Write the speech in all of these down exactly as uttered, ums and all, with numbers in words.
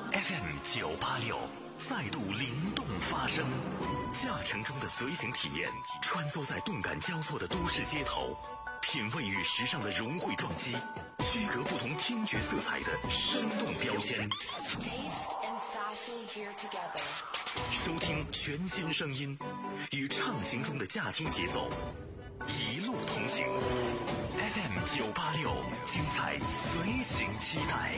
F M 九八六再度灵动发声，驾乘中的随行体验，穿梭在动感交错的都市街头，品味与时尚的融汇撞击，区隔不同听觉色彩的生动标签。收听全新声音，与畅行中的驾听节奏，一路同行。F M 九八六，精彩随行期待。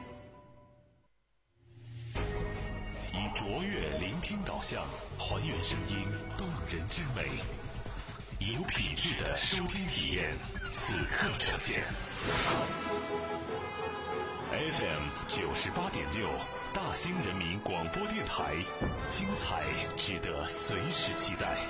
以卓越聆听导向，还原声音动人之美，有品质的收听体验，此刻呈现。F M 九十八点六，大兴人民广播电台，精彩值得随时期待。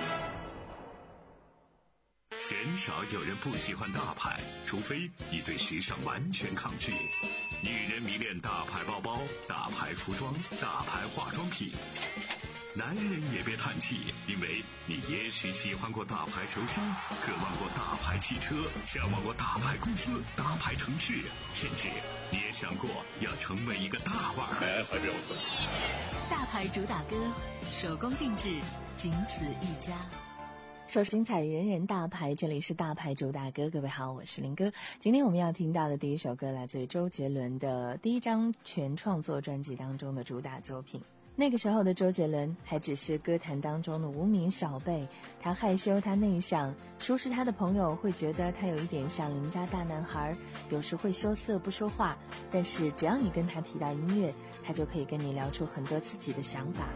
鲜少有人不喜欢大牌，除非你对时尚完全抗拒。女人迷恋大牌包包、大牌服装、大牌化妆品。男人也别叹气，因为你也许喜欢过大牌球星，渴望过大牌汽车，向往过大牌公司、大牌城市，甚至你也想过要成为一个大腕儿。 大牌主打歌，手工定制，仅此一家。 说精彩人人大牌，这里是大牌主打歌。各位好，我是林哥。今天我们要听到的第一首歌来自于周杰伦的第一张全创作专辑当中的主打作品。那个时候的周杰伦还只是歌坛当中的无名小辈，他害羞，他内向，熟识他的朋友会觉得他有一点像邻家大男孩，有时会羞涩不说话，但是只要你跟他提到音乐，他就可以跟你聊出很多自己的想法。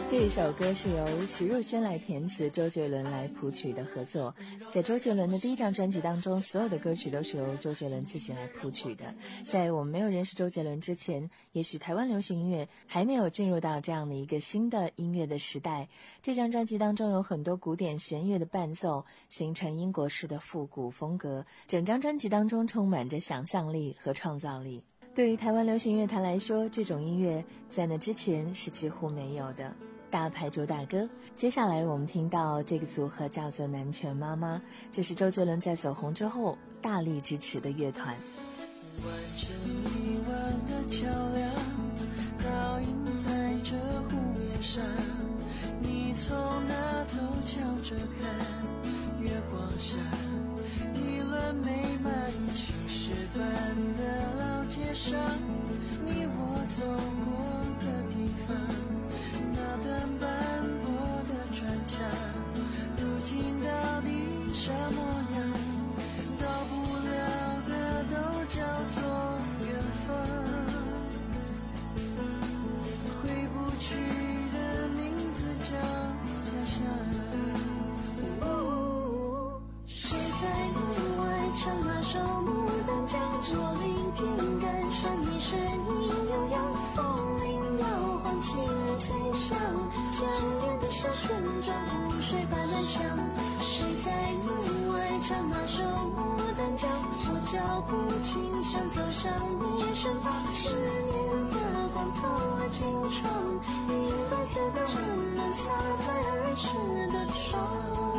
这一首歌是由徐若瑄来填词，周杰伦来谱曲的合作。在周杰伦的第一张专辑当中，所有的歌曲都是由周杰伦自己来谱曲的。在我们没有认识周杰伦之前，也许台湾流行音乐还没有进入到这样的一个新的音乐的时代。这张专辑当中有很多古典弦乐的伴奏，形成英国式的复古风格。整张专辑当中充满着想象力和创造力。对于台湾流行乐坛来说，这种音乐在那之前是几乎没有的。大牌主打歌，接下来我们听到这个组合叫做南拳妈妈，这是周杰伦在走红之后大力支持的乐团。 完成一万个桥梁，倒映在这湖面上，你从那头瞧着看，月光下一轮美满青石板的老街上，你我走过的地方，那段斑驳的砖墙，如今到底啥模样？到不了的都叫做远方，回不去的名字叫家乡。谁在门外唱那首牡丹江？我聆听感伤你声音悠扬，风铃摇晃，轻儿吹响，想念的沙旋转，湖水般乱响。谁在门外唱那首牡丹江？我脚步轻响，走向你身旁，思念的光透过金窗，银白色的温暖洒在儿时的窗。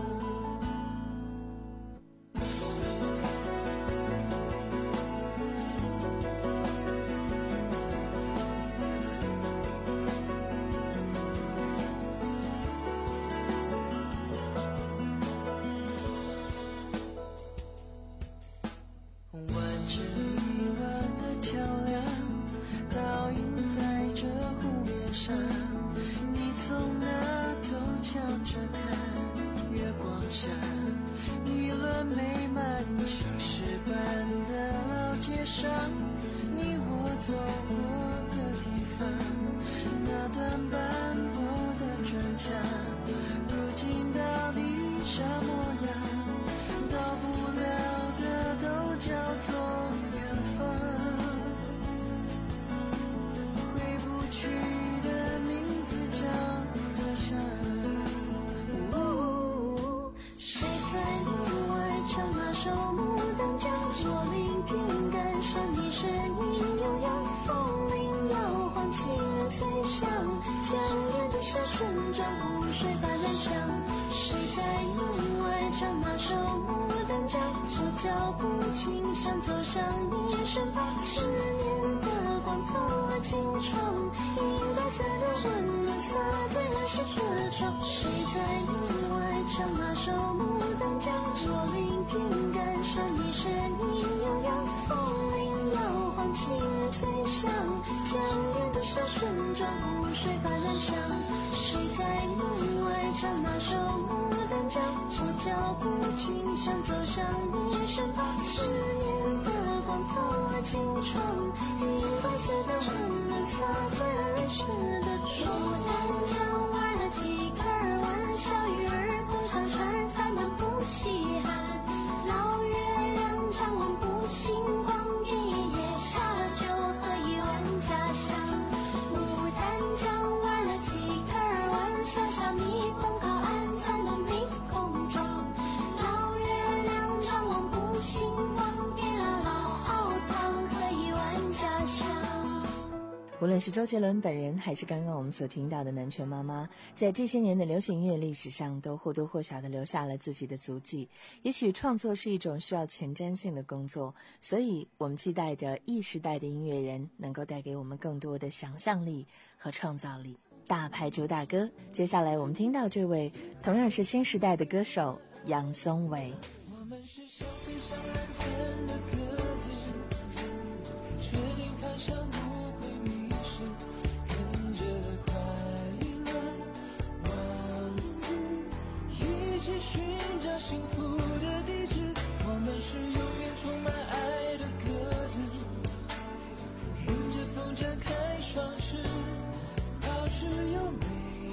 脚步轻响，走向你身旁，思念的光透过金窗，银白色的温暖洒在儿时的窗。谁在门外唱那首牡丹江？我聆听感伤你声音悠扬，风铃摇晃，轻儿吹响，想念的沙旋转，湖水般乱响。谁在门外唱那首牡丹江？我脚步轻响，走向你身旁，思念的光透过金窗，银白色的温暖洒在儿时的窗。牡丹江玩了几个玩，小鱼儿不上船，咱们不稀罕。老月亮张望不星光，一夜下了酒喝一碗家乡。牡丹江玩了几个玩，小小蜜蜂靠岸，咱们没空装。老月亮张望不星光，别了老熬汤喝一碗家乡。 无论是周杰伦本人，还是刚刚我们所听到的南拳妈妈，在这些年的流行音乐历史上，都或多或少地留下了自己的足迹。也许创作是一种需要前瞻性的工作，所以我们期待着 E 时代的音乐人能够带给我们更多的想象力和创造力。大牌主打歌，接下来我们听到这位同样是新时代的歌手杨宗纬。 我们是小飞上蓝天的鸽子，确定方向不会迷失，跟着快乐王子一起寻找幸福的地址。我们是永远充满爱的鸽子，迎着风展开双翅，保持优美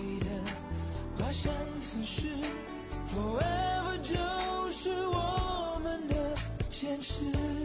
实 Forever 就是我们的坚持。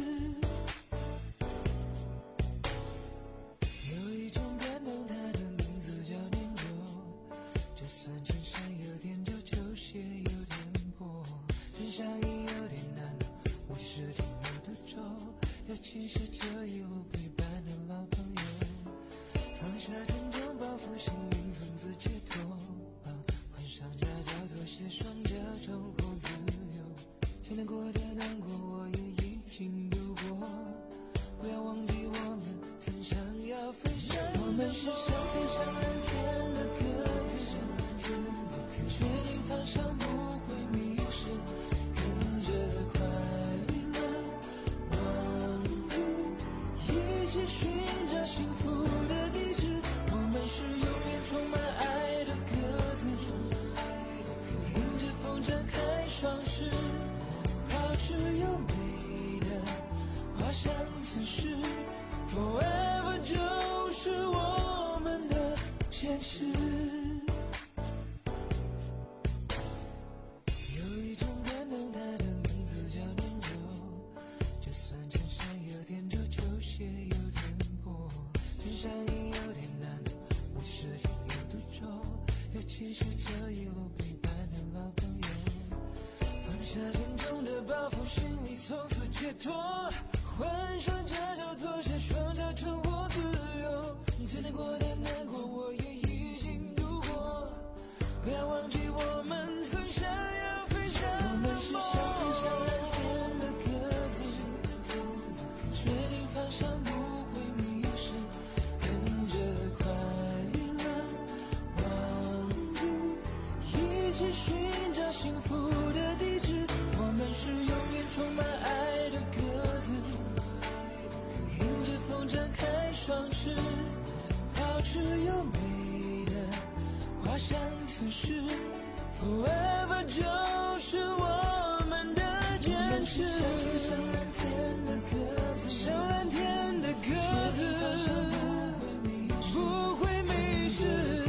有一种感动，它的名字叫念旧，就算衬衫有点旧，球鞋有点破，身上也有点难熬，我是挺有的皱，尤其是这一路陪伴的老朋友，放下沉重包袱，心灵从此解脱，换上夹脚拖鞋，双脚重获自由，曾难过的难过我也已经度过，不要忘记我们曾想要飞翔，我们是想飞上蓝天的鸽子，确定方向不会迷失，跟着快乐往前，一起寻找幸福的地址，我们是永远充满爱的鸽子，迎着风展开双翅，保持优美的滑翔姿势， Forever 就是我们的坚持。有一种感动，它的名字叫念旧，就算衬衫有点旧，球鞋有点破，身上也有点难熬，我是挺有的皱，尤其是这一路陪伴的老朋友，放下沉重的包袱，心里从此解脱，换上夹脚拖鞋，双脚重获自由，最难过的难过我也已经度过，不要忘记我们曾想要飞翔的梦，我们是想飞上蓝天的鸽子，确定方向不会迷失，跟着快乐往前，一起寻找幸福的地址，我们是永远充满爱的鸽子，迎着风展开双翅，保持优美的滑翔姿势， Forever 就是我们的坚持，像蓝天的鸽子，像蓝天的鸽子，不会迷失，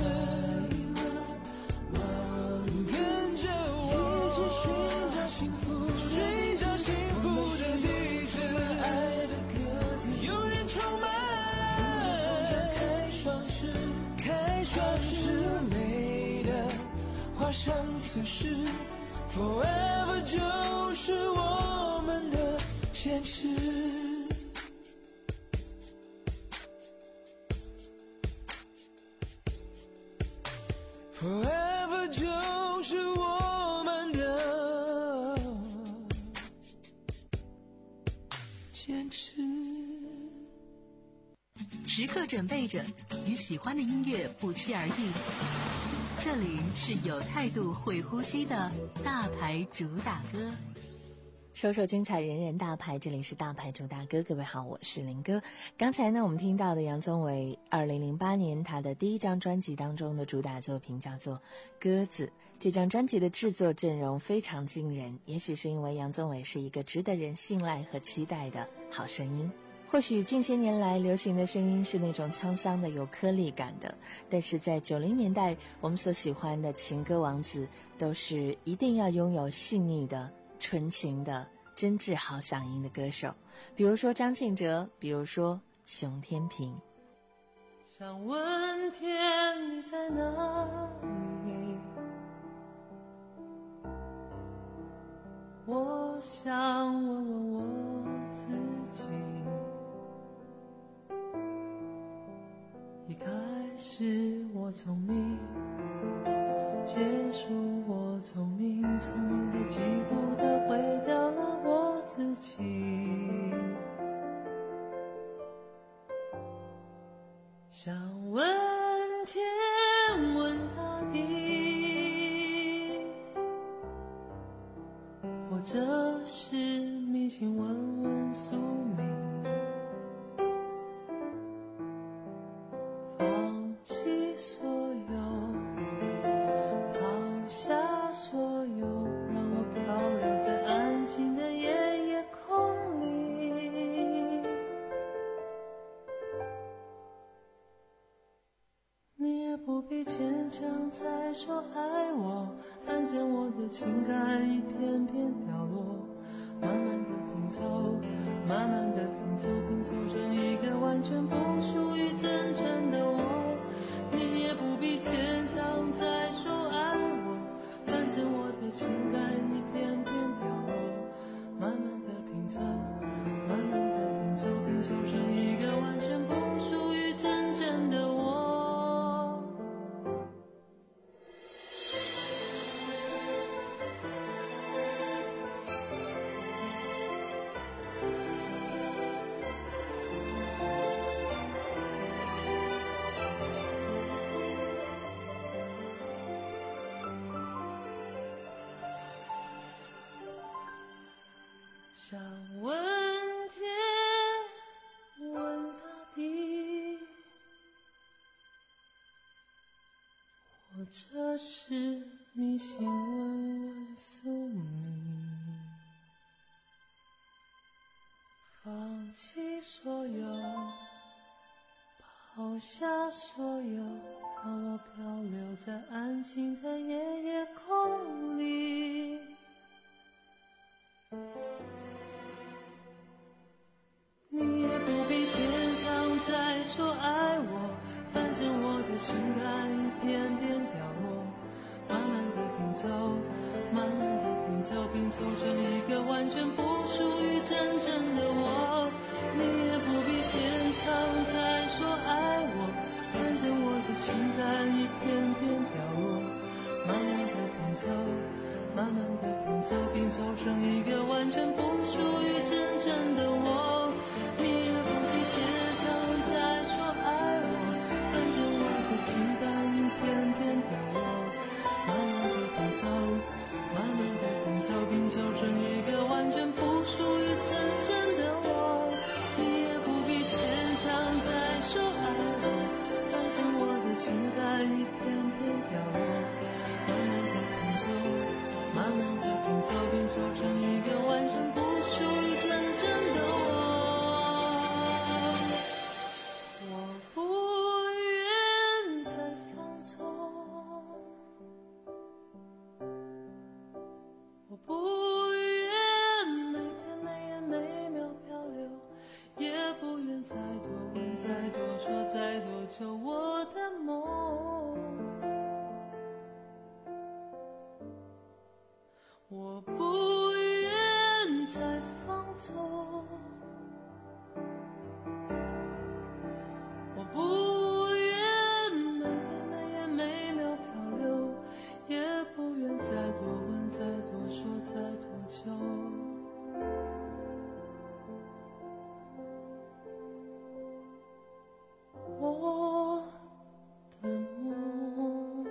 跟着我一起寻找幸福，寻找幸福的地址，爱的鸽子永远充满爱，开双翅，开双翅，美的滑翔姿势， Forever 就是我们的坚持。Forever 就是我们的坚持。 时刻准备着，与喜欢的音乐不期而遇。这里是有态度、会呼吸的大牌主打歌。 首首精彩，人人大牌，这里是大牌主打歌。各位好，我是林哥。刚才呢，我们听到的杨宗纬二零零八年他的第一张专辑当中的主打作品叫做《鸽子》。这张专辑的制作阵容非常惊人，也许是因为杨宗纬是一个值得人信赖和期待的好声音。或许近些年来流行的声音是那种沧桑的、有颗粒感的，但是在九零年代，我们所喜欢的情歌王子都是一定要拥有细腻的、纯情的、真挚好嗓音的歌手，比如说张信哲，比如说熊天平。 想问天你在哪里？我想问问我自己。一开始我聪明，结束我聪明，聪明的几乎都毁掉了我自己。想问天问大地，或者是迷信问问宿命，放弃所有，抛下所有，让我漂流在安静的夜夜空里。你也不必坚强再说爱我，反正的情感一片片掉落，慢慢的拼凑，慢慢的拼凑，拼凑成一个完全不属于真正的我。你也不必牵强再说爱我，反正我的情感一片片掉落，慢慢的拼凑，慢慢的拼凑，拼凑成一个完全不属于真正的我。想问天，问大地，或者是迷信问问宿命，放弃所有，抛下所有，让我漂流在安静的夜夜空里。你也不必牵强再说爱我，反正我的情感一片片掉落，慢慢的拼凑，慢慢的拼凑，拼凑成一个完全不属于真正的我。你也不必牵强再说爱我，反正我的情感一片片掉落，慢慢的拼凑，慢慢的拼凑，拼凑成一个完全不属于真正的我。你也不必牵强再说爱我，反正我的情感一片片掉落，慢慢的拼凑，慢慢的拼凑，拼凑成一个完全不属于真正的我。你也不必牵强再说爱我，反正我的情感一片片掉落，慢慢的拼凑，慢慢的拼凑，拼凑成一个完全不属于真正的我。我不愿每天每夜每秒漂流，也不愿再多问再多说再多求我的梦。我不愿再放纵，我不愿每天每夜每秒漂流，也不愿再多问再多说再多求。我的梦。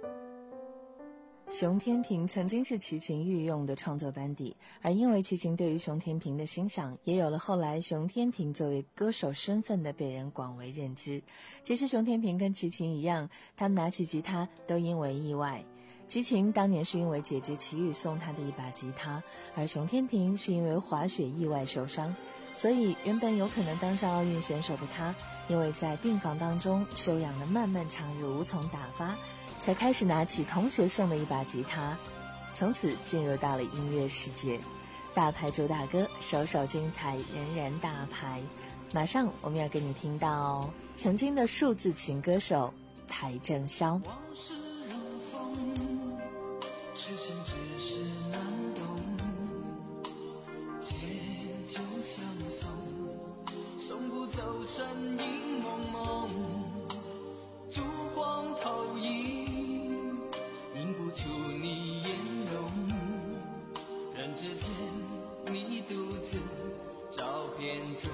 熊天平曾经是齐秦御用的创作班底，而因为齐秦对于熊天平的欣赏，也有了后来熊天平作为歌手身份的被人广为认知。其实熊天平跟齐秦一样，他们拿起吉他都因为意外。齐秦当年是因为姐姐齐豫送他的一把吉他，而熊天平是因为滑雪意外受伤，所以原本有可能当上奥运选手的他，因为在病房当中休养的漫漫长日无从打发，才开始拿起同学送的一把吉他，从此进入到了音乐世界。大牌主打歌，首首精彩，人人大牌。马上我们要给你听到曾经的数字情歌手邰正宵。 往事如风，痴心只是难懂，借酒相送，送不走身影蒙蒙，烛光投影，映不出你颜容，人之间你独自照片中，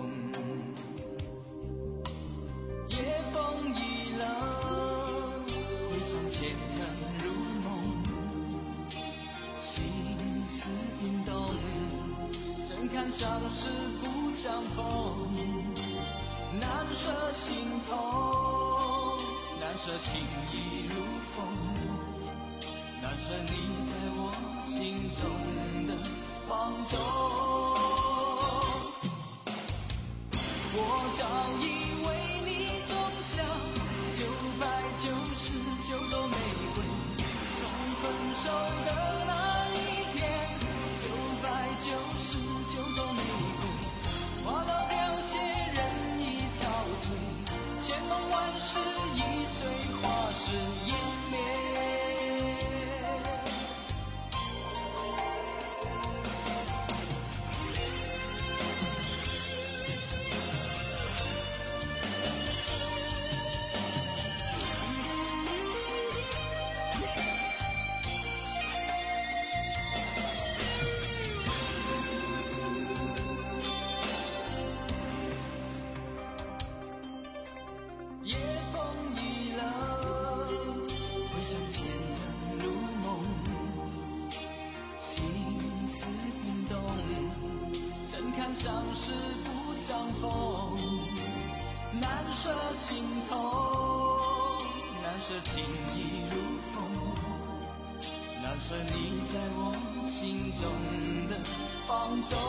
夜风已冷，回想前尘如梦，心思冰冻，怎堪相识不相逢，难舍心痛，难舍情意如风，难舍你在我心中的放纵。我早已为你种下九百九十九朵玫瑰，从分手的看相识不相逢，难舍心头，难舍情意如风，难舍你在我心中的放纵。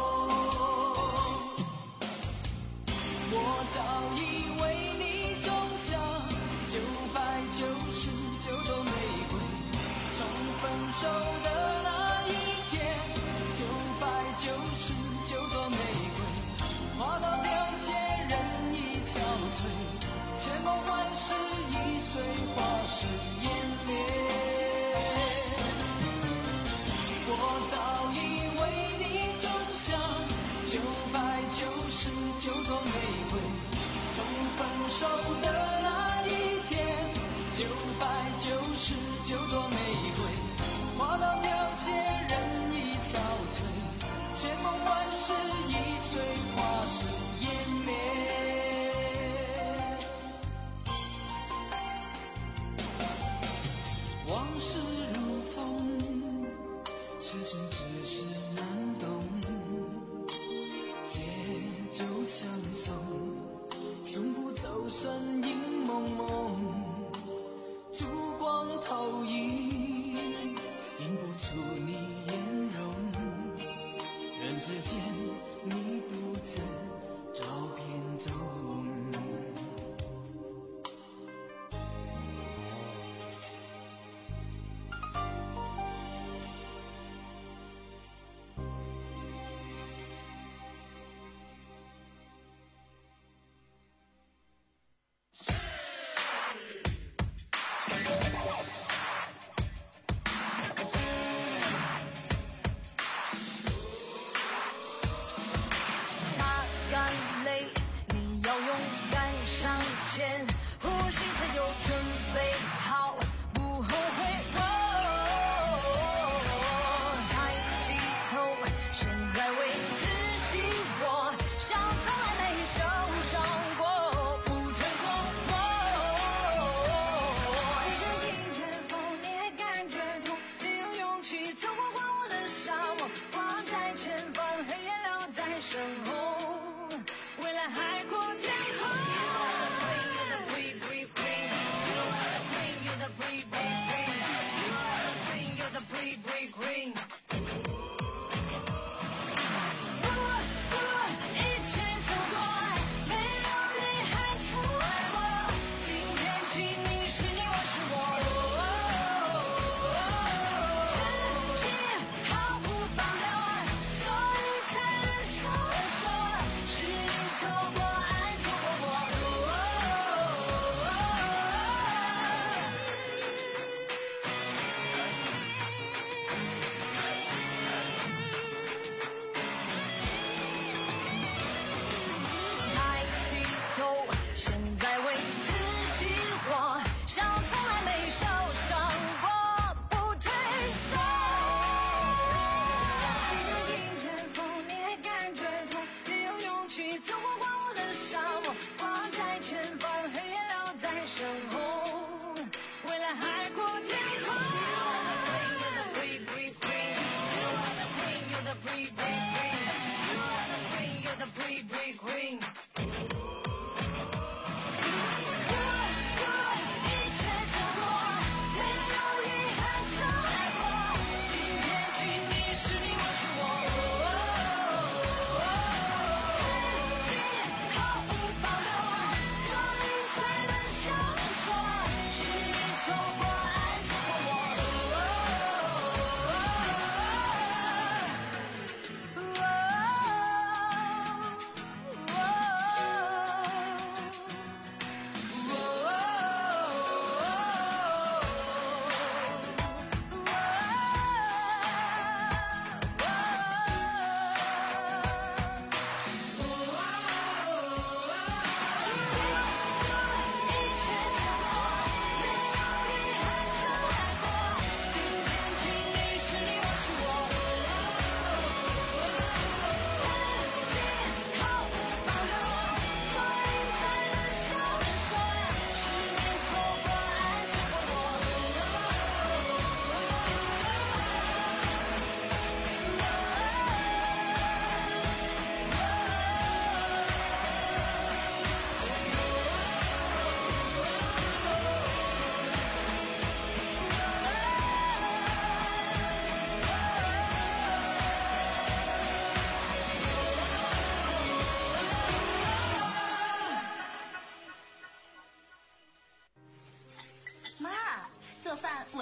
我早已为你种下九百九十九朵玫瑰，从分手的那一天，九百九十九朵玫瑰花到凋谢，人已憔悴，千梦万世已随花事湮灭。我早已为你种下九百九十九朵玫瑰，从分手的那一天，九百九十九朵玫瑰花到凋谢，人已憔悴，千梦万世已随花事湮灭。往事如风，痴心只是难懂，借酒相送，送不走身影蒙蒙，烛光投影，映不出你颜容，人之间你独自找遍踪。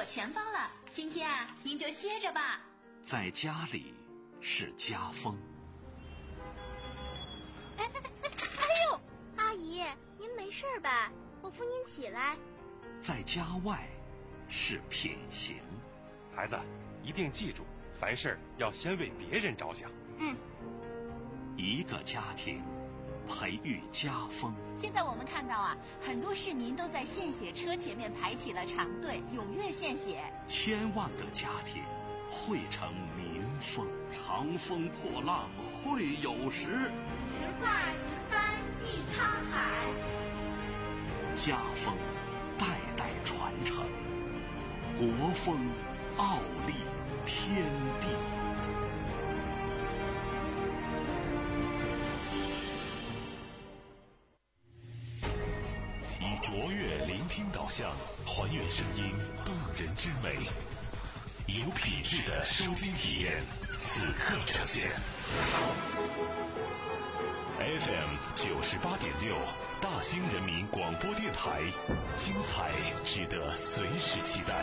全包了，今天啊，您就歇着吧。 在家里是家风。 哎哎哎哎呦，阿姨，您没事吧？我扶您起来。 在家外是品行。 孩子，一定记住，凡事要先为别人着想。 嗯。 一个家庭培育家风。 现在我们看到啊，很多市民都在献血车前面排起了长队，踊跃献血。 千万个家庭汇成民风，长风破浪会有时。 直挂云帆济沧海。 家风代代传承，国风傲立天地。 以卓越聆听导向，还原声音动人之美，有品质的收听体验，此刻呈现。F M 九十八点六，大兴人民广播电台，精彩值得随时期待。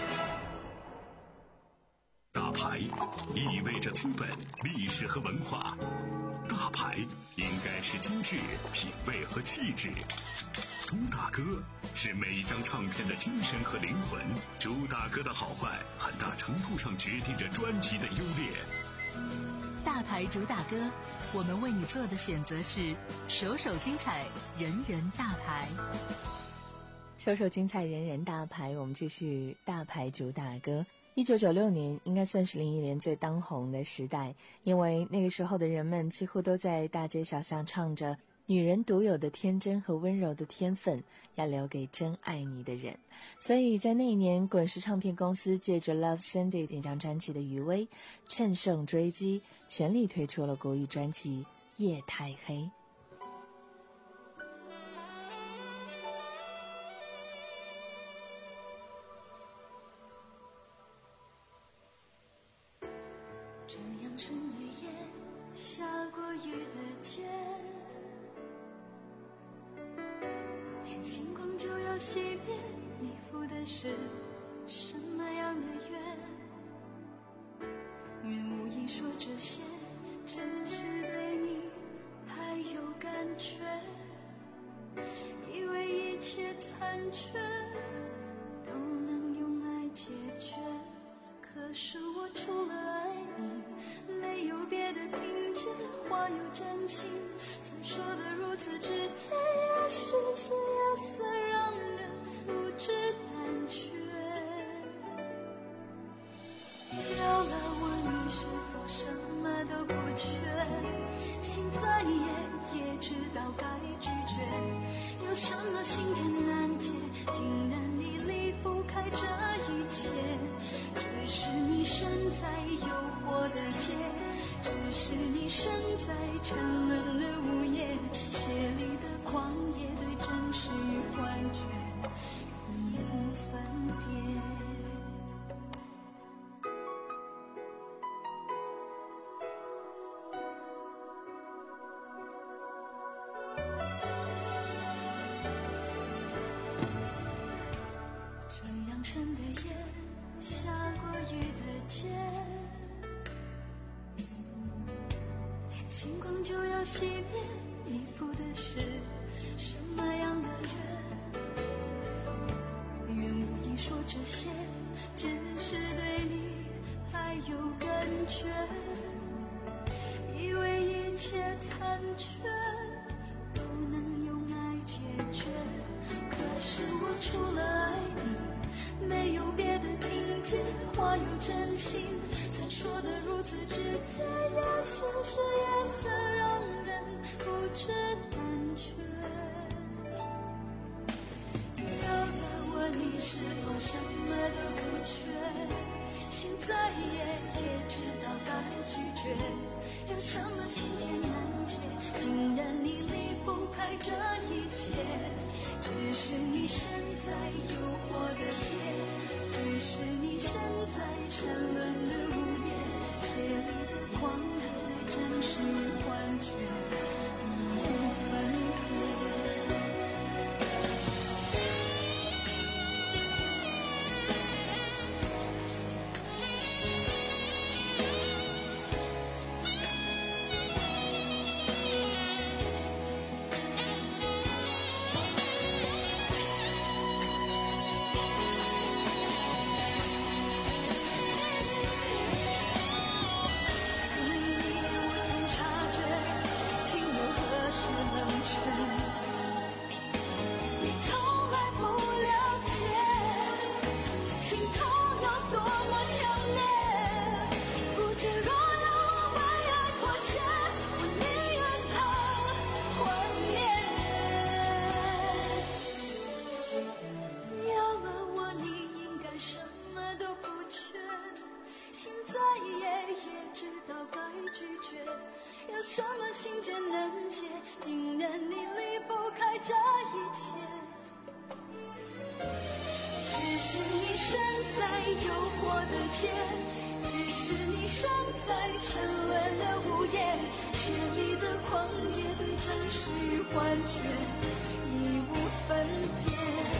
大牌意味着资本、历史和文化，大牌应该是精致、品味和气质。朱大哥是每一张唱片的精神和灵魂，朱大哥的好坏很大程度上决定着专辑的优劣。 大牌主打歌，我们为你做的选择是首首精彩，人人大牌。 首首精彩，人人大牌。我们继续大牌主打歌。一九九六年应该算是林忆莲最当红的时代，因为那个时候的人们几乎都在大街小巷唱着女人独有的天真和温柔的天分要留给真爱你的人。所以在那一年，滚石唱片公司借着 Love Sandy 这张专辑的余威，乘胜追击，全力推出了国语专辑《夜太黑》。 这样深的夜，下过雨的街，连星光就要熄灭，你赴的是什么样的约？愿无意说这些，只是对你还有感觉，以为一切残缺都能用爱解决，可是我除了爱你，没有别的凭借，话有真情，曾说的如此直接，也许是夜色让人不知胆怯。要了我，你是否什么都不缺？心再野，也知道该拒绝。有什么心结难解，竟然你离不开这一切？只是你身在诱惑的街，只是你身在沉沦的午夜，血里的狂野对真实与幻觉已无分别。这样深的夜，下过雨的街，连星光就要熄灭，你赴的是什么样的约？愿无意说这些，只是对你还有感觉，以为一切残缺都能用爱解决，可是我除了爱你，没有别的凭借，话有真心，曾说的如此直接，也许是夜色让人不知胆怯。要了我，你是否什么都不缺？心再野，也知道该拒绝。有什么心结难解，竟然你离不开这一切？只是你身在诱惑的街，只是你身在沉沦的午夜，血里的狂野对真实与幻觉已无分别。 有什么心结能解，竟然你离不开这一切。只是你身在诱惑的街，只是你身在沉沦的午夜，绚丽的狂野对真实与幻觉已无分别。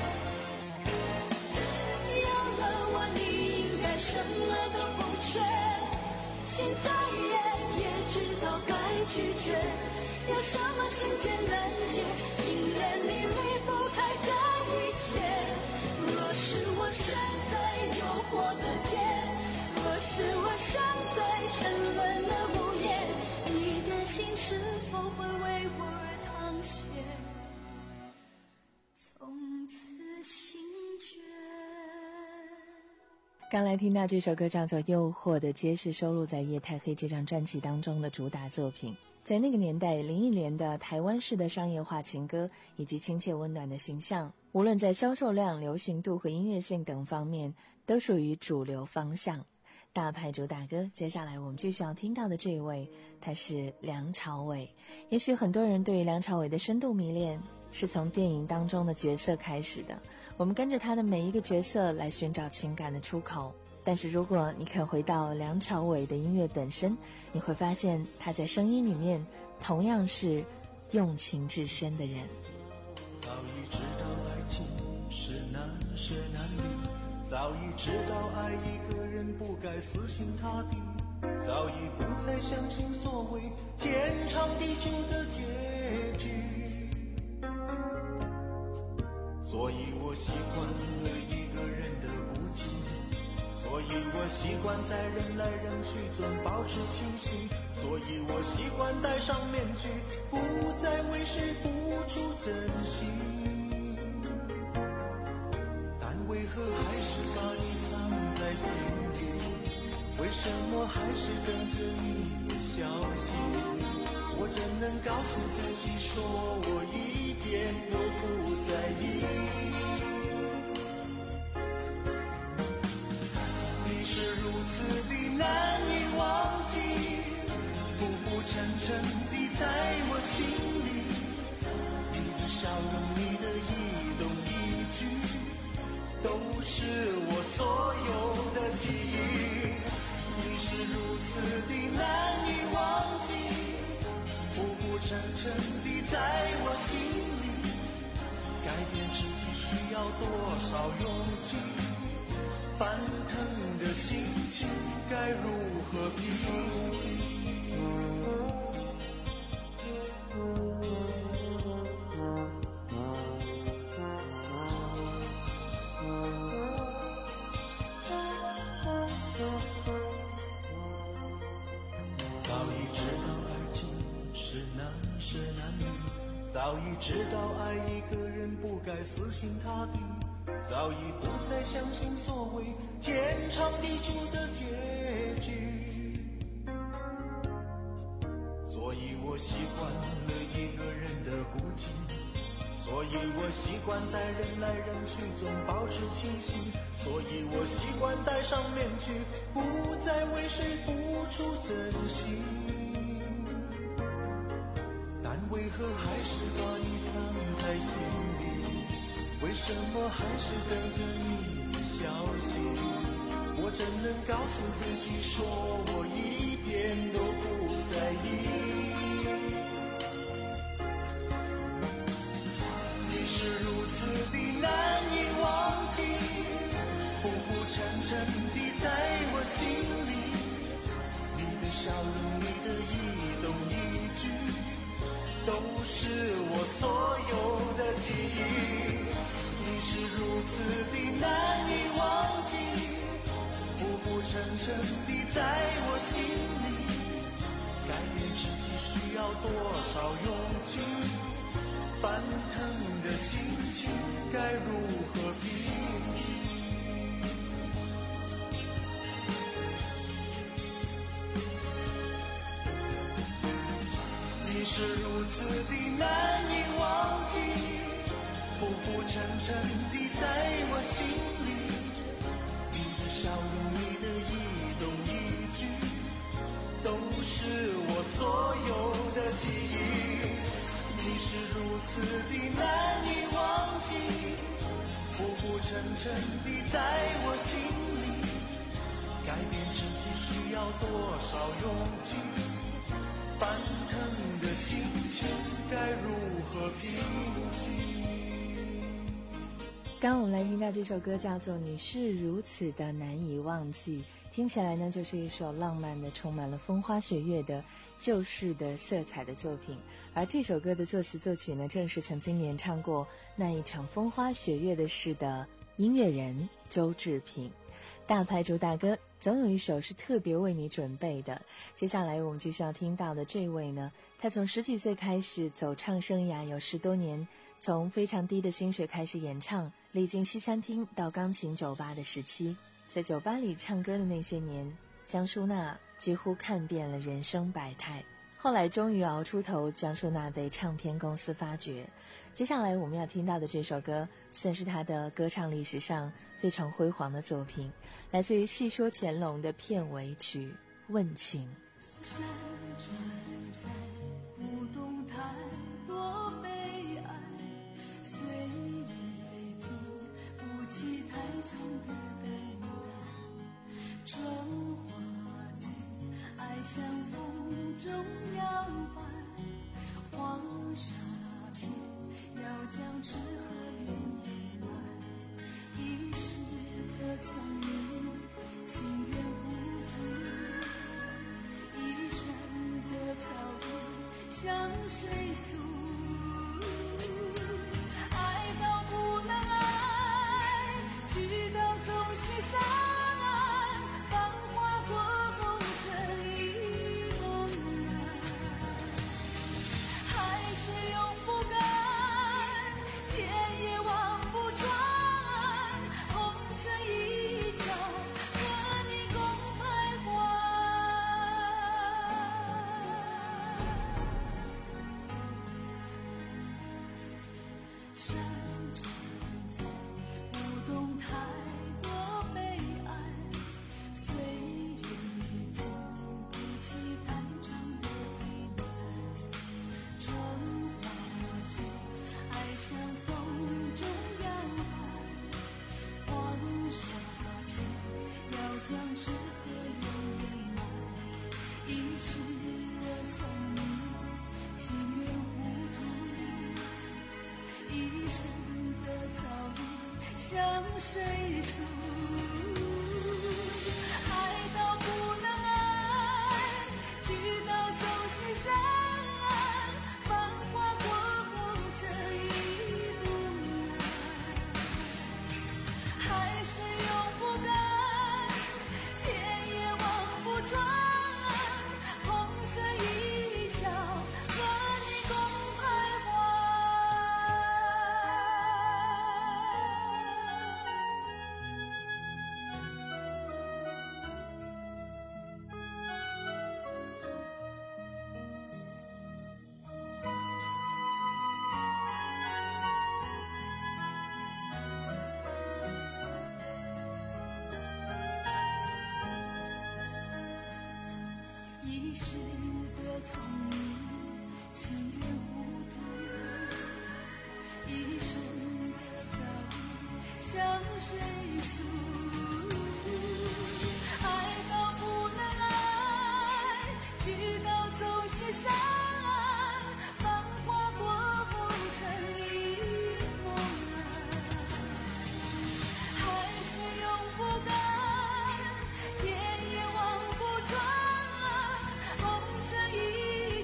有了我你应该什么都不缺，现在也也知道该拒绝。有什么心结难解，竟然你离不开这一切。若是我身在诱惑的街，若是我身在沉沦的午夜，你的心是否会为我而淌血，从此心决。 刚来听到这首歌叫做《诱惑的街》，是收录在《夜太黑》这张专辑当中的主打作品。在那个年代，林忆莲的台湾式的商业化情歌以及亲切温暖的形象，无论在销售量、流行度和音乐性等方面，都属于主流方向。大牌主打歌，接下来我们继续要听到的这一位，他是梁朝伟。也许很多人对于梁朝伟的深度迷恋，是从电影当中的角色开始的。我们跟着他的每一个角色来寻找情感的出口。但是如果你肯回到梁朝伟的音乐本身，你会发现他在声音里面同样是用情至深的人。 早已知道爱情是难舍难离，早已知道爱一个人不该死心塌地，早已不再相信所谓天长地久的结局，所以我习惯了一个人的孤寂，所以我习惯在人来人去中保持清醒，所以我习惯戴上面具，不再为谁付出真心，但为何还是把你藏在心里，为什么还是等着你消息，我怎能告诉自己说我一点都不在意，你是如此的难以忘记，浮浮沉沉地在我心里，你的笑容，你的一动一举，都是我所有的记忆，你是如此的难以忘记，浮浮沉沉地在我心里，改变自己需要多少勇气，翻腾的心情该如何平静，早已知道爱情是难舍难离，早已知道爱一个人不该死心塌地，早已不再相信所谓天长地久的结局，所以我习惯了一个人的孤寂，所以我习惯在人来人去中保持清醒，所以我习惯戴上面具，不再为谁付出真心，但为何还是把你藏在心里，为什么还是等着你消息，我怎能告诉自己说我一点都不在意，你是如此的难以忘记，浮浮沉沉地在我心里，你的笑容，你的一动一举，都是我所有的记忆，你是如此的难以忘记，浮浮沉沉地在我心里，改变自己需要多少勇气，翻腾的心情该如何平静，你是如此的难以忘记，浮浮沉沉地在我心里，你的笑容，你的一动一举，都是我所有此地难以忘记，浮浮沉沉地在我心里。改变自己需要多少勇气？翻腾的心情该如何平静？ 刚刚我们来听到这首歌叫做《你是如此的难以忘记》，听起来呢就是一首浪漫的、充满了风花雪月的旧式的色彩的作品。而这首歌的作词作曲呢，正是曾经演唱过那一场风花雪月的事的音乐人周志平。大牌主打歌总有一首是特别为你准备的。接下来我们就需要听到的这位呢，他从十几岁开始走唱生涯有十多年，从非常低的薪水开始演唱，历经西餐厅到钢琴酒吧的时期，在酒吧里唱歌的那些年，江淑娜几乎看遍了人生百态。后来终于熬出头，江淑娜被唱片公司发掘。接下来我们要听到的这首歌算是她的歌唱历史上非常辉煌的作品，来自于《戏说乾隆》的片尾曲《问情》。 山川在不动太多悲哀，岁月经不起太长的等待，春花醉，爱像风中摇摆，黄沙片要将痴和怨掩埋，一时的聪明，情愿糊涂，一生的遭遇向谁诉？爱到不能爱，聚到总须散，繁华过后这一梦来，海水永不干，天也望不穿，红尘一笑，和你共徘徊。山川在不动太多悲哀，岁月经不起太长的等待，春花醉，爱像风中摇摆，黄沙片要将痴和怨掩埋，一时的聪明，情愿糊涂，一生的遭遇向谁诉？爱到不能爱，聚到总须散，繁华过后这一梦来，海水永不干，天也望不穿，红尘一笑，和你共徘徊。一时的聪明，情愿糊涂，一生的遭遇向谁诉？爱到不能爱，聚到总须散，繁华过后这一梦来，海水永不干，天也望不穿，红尘一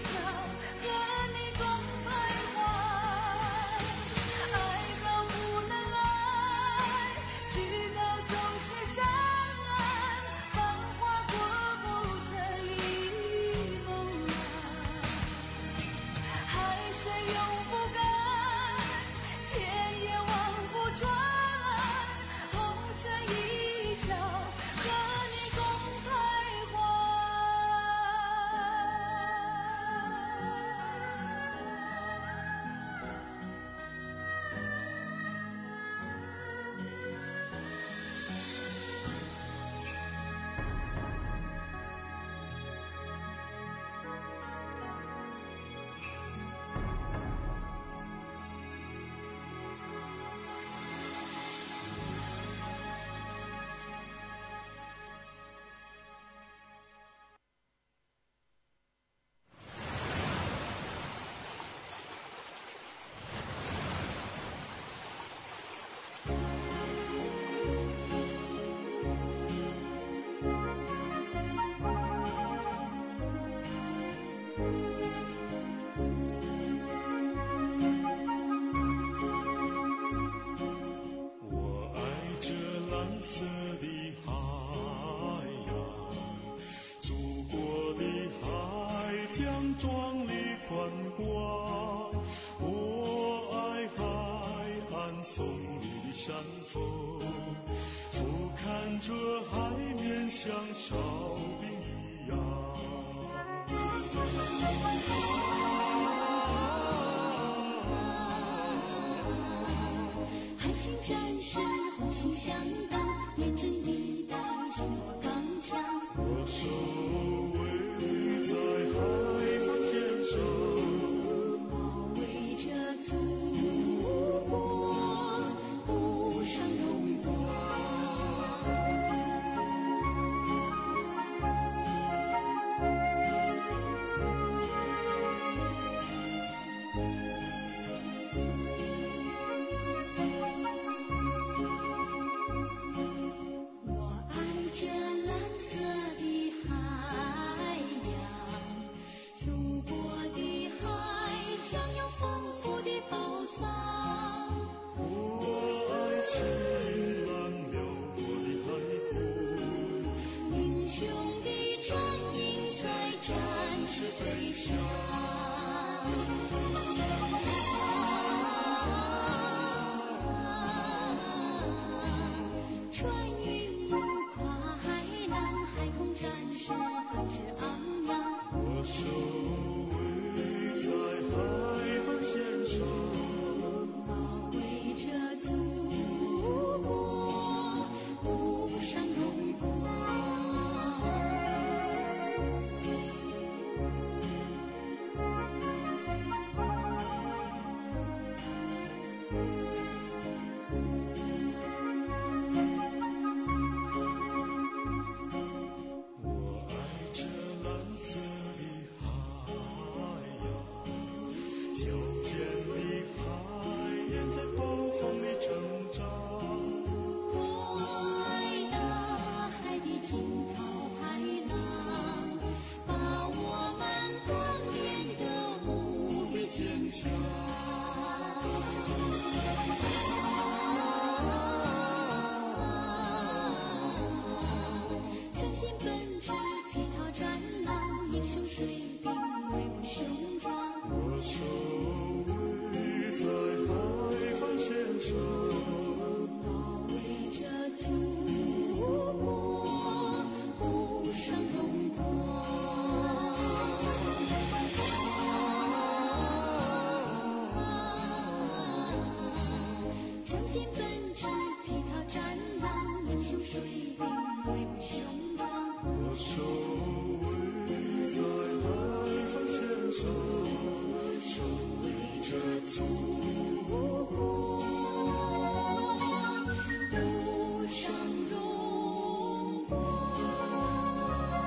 壮丽宽广。我爱海岸耸立的山峰，俯瞰着海面像哨兵一样。 海军战士红心相当，严阵以待，紧握钢枪。 我守卫在海防线上， 保卫着祖国不伤荣光。我爱这蓝色的海洋，祖国的海将有丰富的宝藏。 我爱青蓝辽阔的海空， 英雄的战鹰在展翅飞翔。穿云雾跨海浪，海空战士斗志昂扬。 我守卫在海防线上， 保卫着祖国不伤荣光。 我爱这蓝色的海洋，矫健的海燕在暴风里成长。 我爱大海的惊涛骇浪，把我们锻炼得无比坚强。身心本质，披涛战浪，英雄水兵，威武雄壮。 我守卫在海防线上， 保卫着祖国不伤荣光。身心本质，披涛战浪，英雄水兵，威武雄壮。 我守卫在海防线上，守卫着祖国不伤荣光。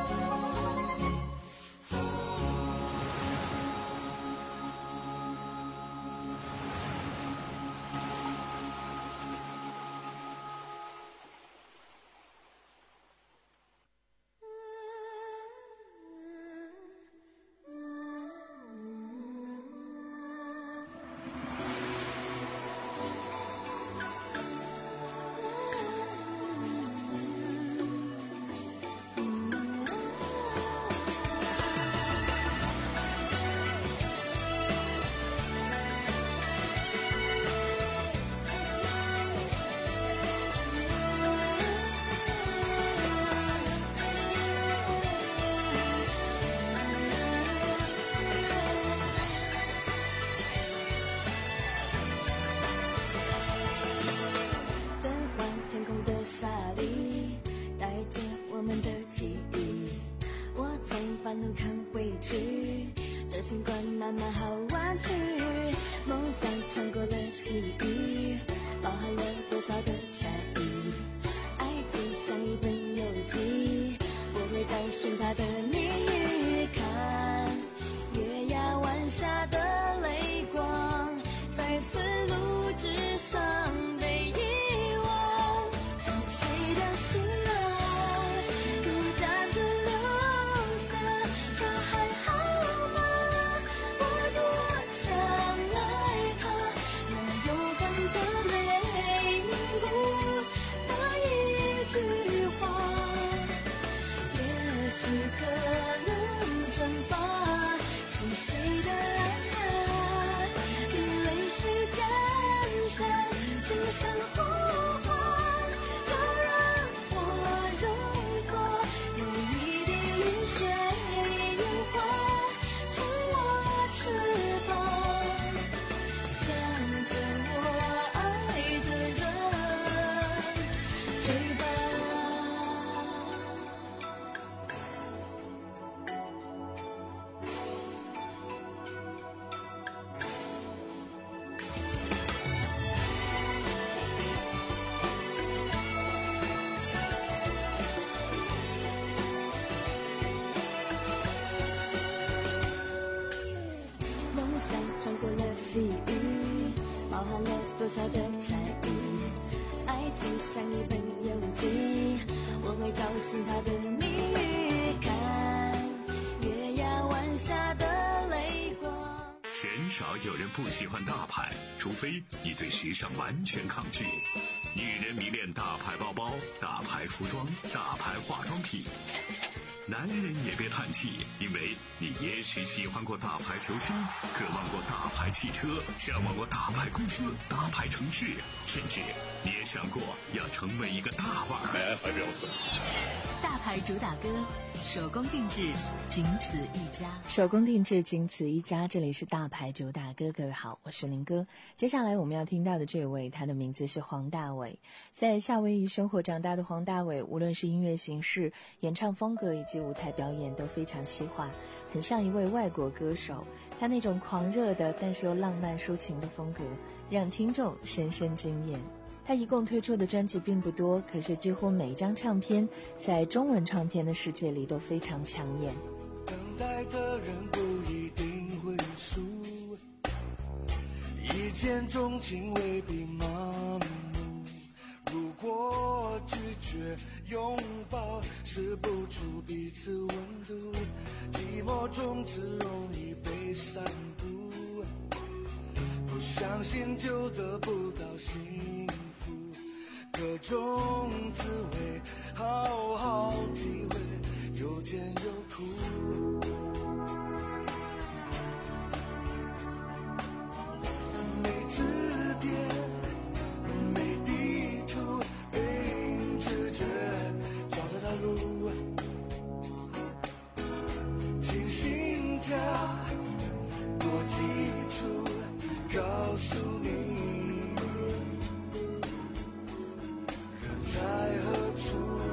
兑换天空的沙粒，带着我们的记忆。我从半路看回去，这情关慢慢好弯曲。梦想穿过了洗礼，包含了多少的禅意。爱情像一本游记，我会找寻它的谜语。看月牙湾下的泪光，在丝路之上被遗忘。是谁的心啊，孤单的留下，他还好吗？我多想爱他，用勇敢的泪凝固那一句话。也许可能蒸发，是少的差异。爱情像一本游记，我会找寻它的谜语，看月牙湾下的泪光。 鲜少有人不喜欢大牌，除非你对时尚完全抗拒。女人迷恋大牌包包、大牌服装、大牌化妆品。男人也别叹气，因为你也许喜欢过大牌球星，渴望过大牌汽车，向往过大牌公司、大牌城市，甚至你也想过要成为一个大腕儿。来，怀表大牌主打歌，手工定制，仅此一家。 手工定制，仅此一家。这里是大牌主打歌，各位好，我是林哥。接下来我们要听到的这位，他的名字是黄大炜。在夏威夷生活长大的黄大炜，无论是音乐形式、演唱风格以及舞台表演都非常西化，很像一位外国歌手。他那种狂热的但是又浪漫抒情的风格，让听众深深惊艳。他一共推出的专辑并不多，可是几乎每一张唱片在中文唱片的世界里都非常抢眼。 等待的人不一定会输，一见钟情未必盲目，如果拒绝拥抱试不出彼此温度，寂寞中只容易被散布，不相信就得不到幸福，各种滋味好好体会，有甜有苦。没字典，没地图，凭直觉找到条路，听心跳多基础，告诉你人在何处。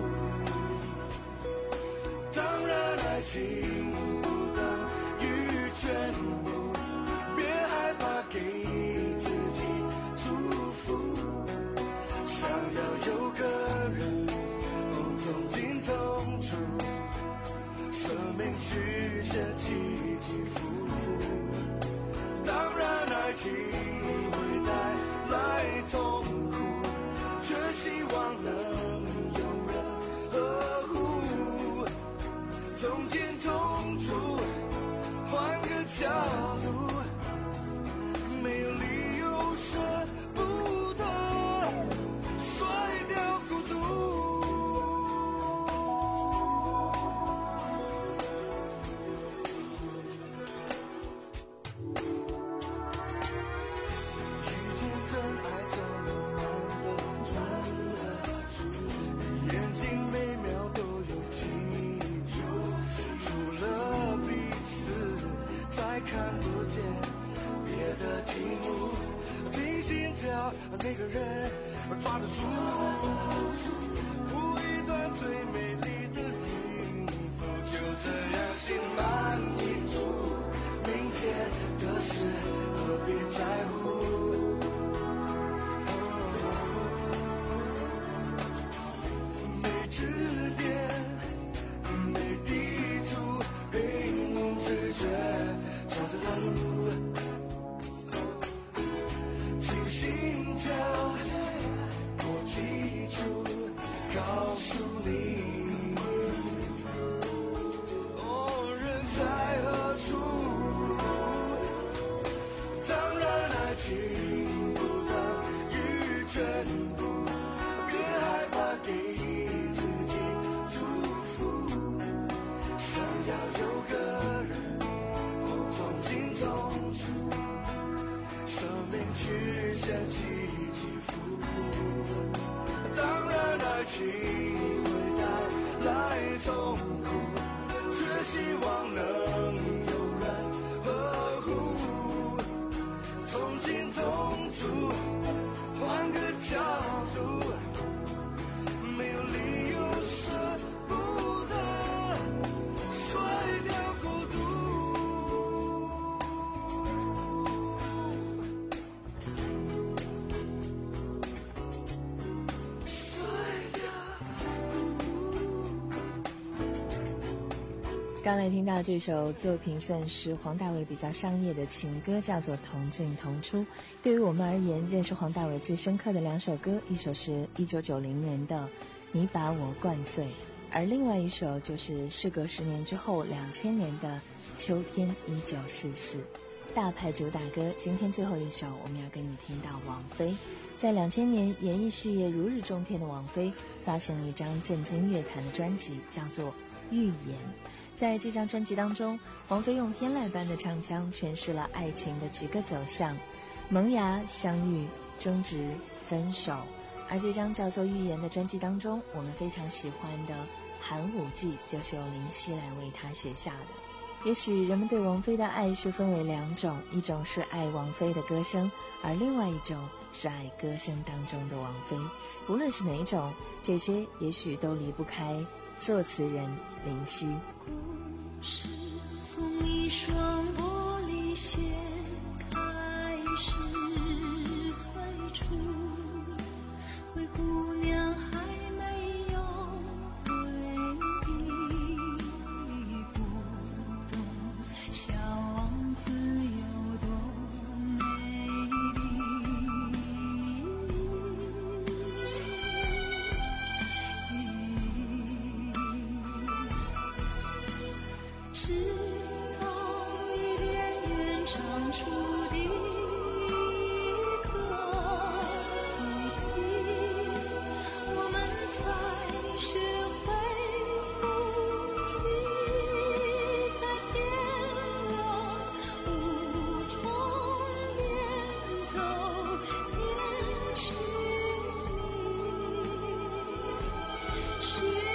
当然爱情不等于全部，别害怕给自己祝福，想要有个人哦痛进痛出，生命曲线起起伏伏。当然爱情会带来痛苦，却希望能有人呵护，痛进痛出，换个角度，没有理由舍不得甩掉孤独。遇见真爱怎么能转了，眼睛每秒都有记住，除了彼此再看不见别的题目，听心跳那个人抓得住，谱一段最美丽的音符，就这样心满意足，明天的事何必在乎。没指点，没地图，凭直觉找得到路，听心跳多基础，告诉你哦，人在刚才听到这首作品算是黄大炜比较商业的情歌，叫做《同进同出》。对于我们而言，认识黄大炜最深刻的两首歌，一首是一九九零年的《你把我灌碎》，而另外一首就是事隔十年之后两千年的《秋天一九四四》。大牌主打歌，今天最后一首我们要跟你听到王菲。在两千年演艺事业如日中天的王菲，发行了一张震惊乐坛的专辑，叫做《预言》。在这张专辑当中，王菲用天籁般的唱腔诠释了爱情的几个走向：萌芽、相遇、争执、分手。而这张叫做《预言》的专辑当中，我们非常喜欢的《寒武纪》就是由林夕来为她写下的。也许人们对王菲的爱是分为两种，一种是爱王菲的歌声，而另外一种是爱歌声当中的王菲。无论是哪一种，这些也许都离不开作词人林夕。 故事从一双玻璃鞋开始催促，灰姑娘还没有回避，不懂小王子有多美丽。直到伊甸园长出的一个土地，我们才学会哭泣，在天亮无中边走边去去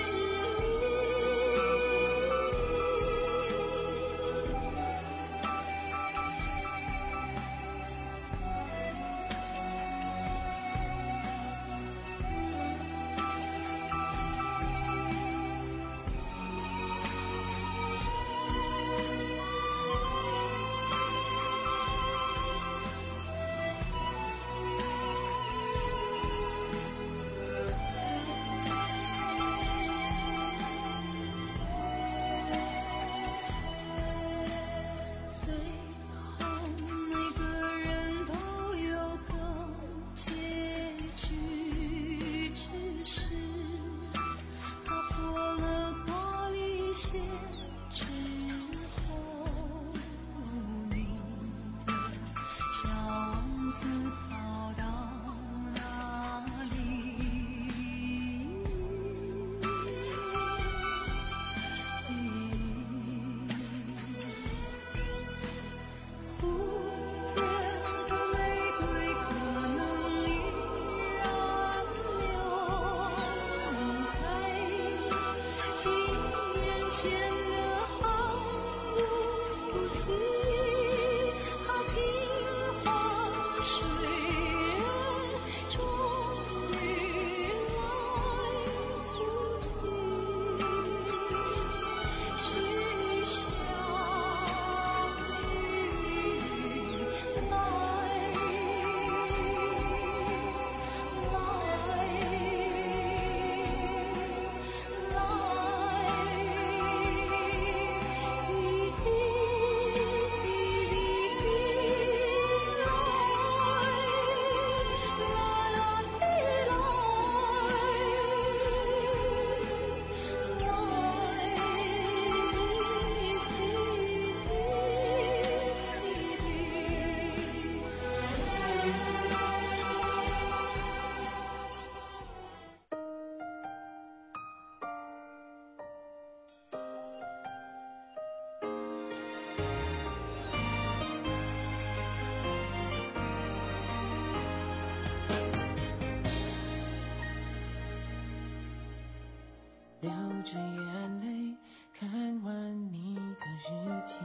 流着眼泪看完你的日记，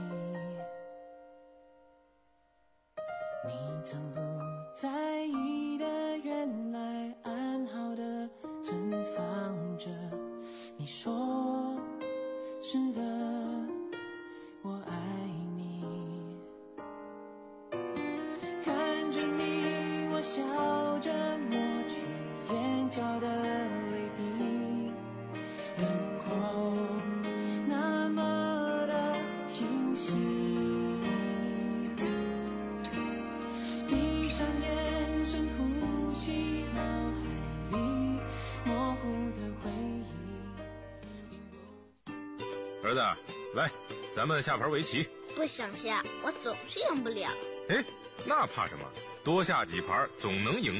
你从不在意的，原来安好的存放着。你说是的，我爱你。看着你，我笑着抹去眼角的泪滴。然后那么上眼深呼吸，脑海里模糊的回忆。 儿子，来，咱们下盘围棋。 不想下，我总是赢不了。 哎，那怕什么？多下几盘总能赢。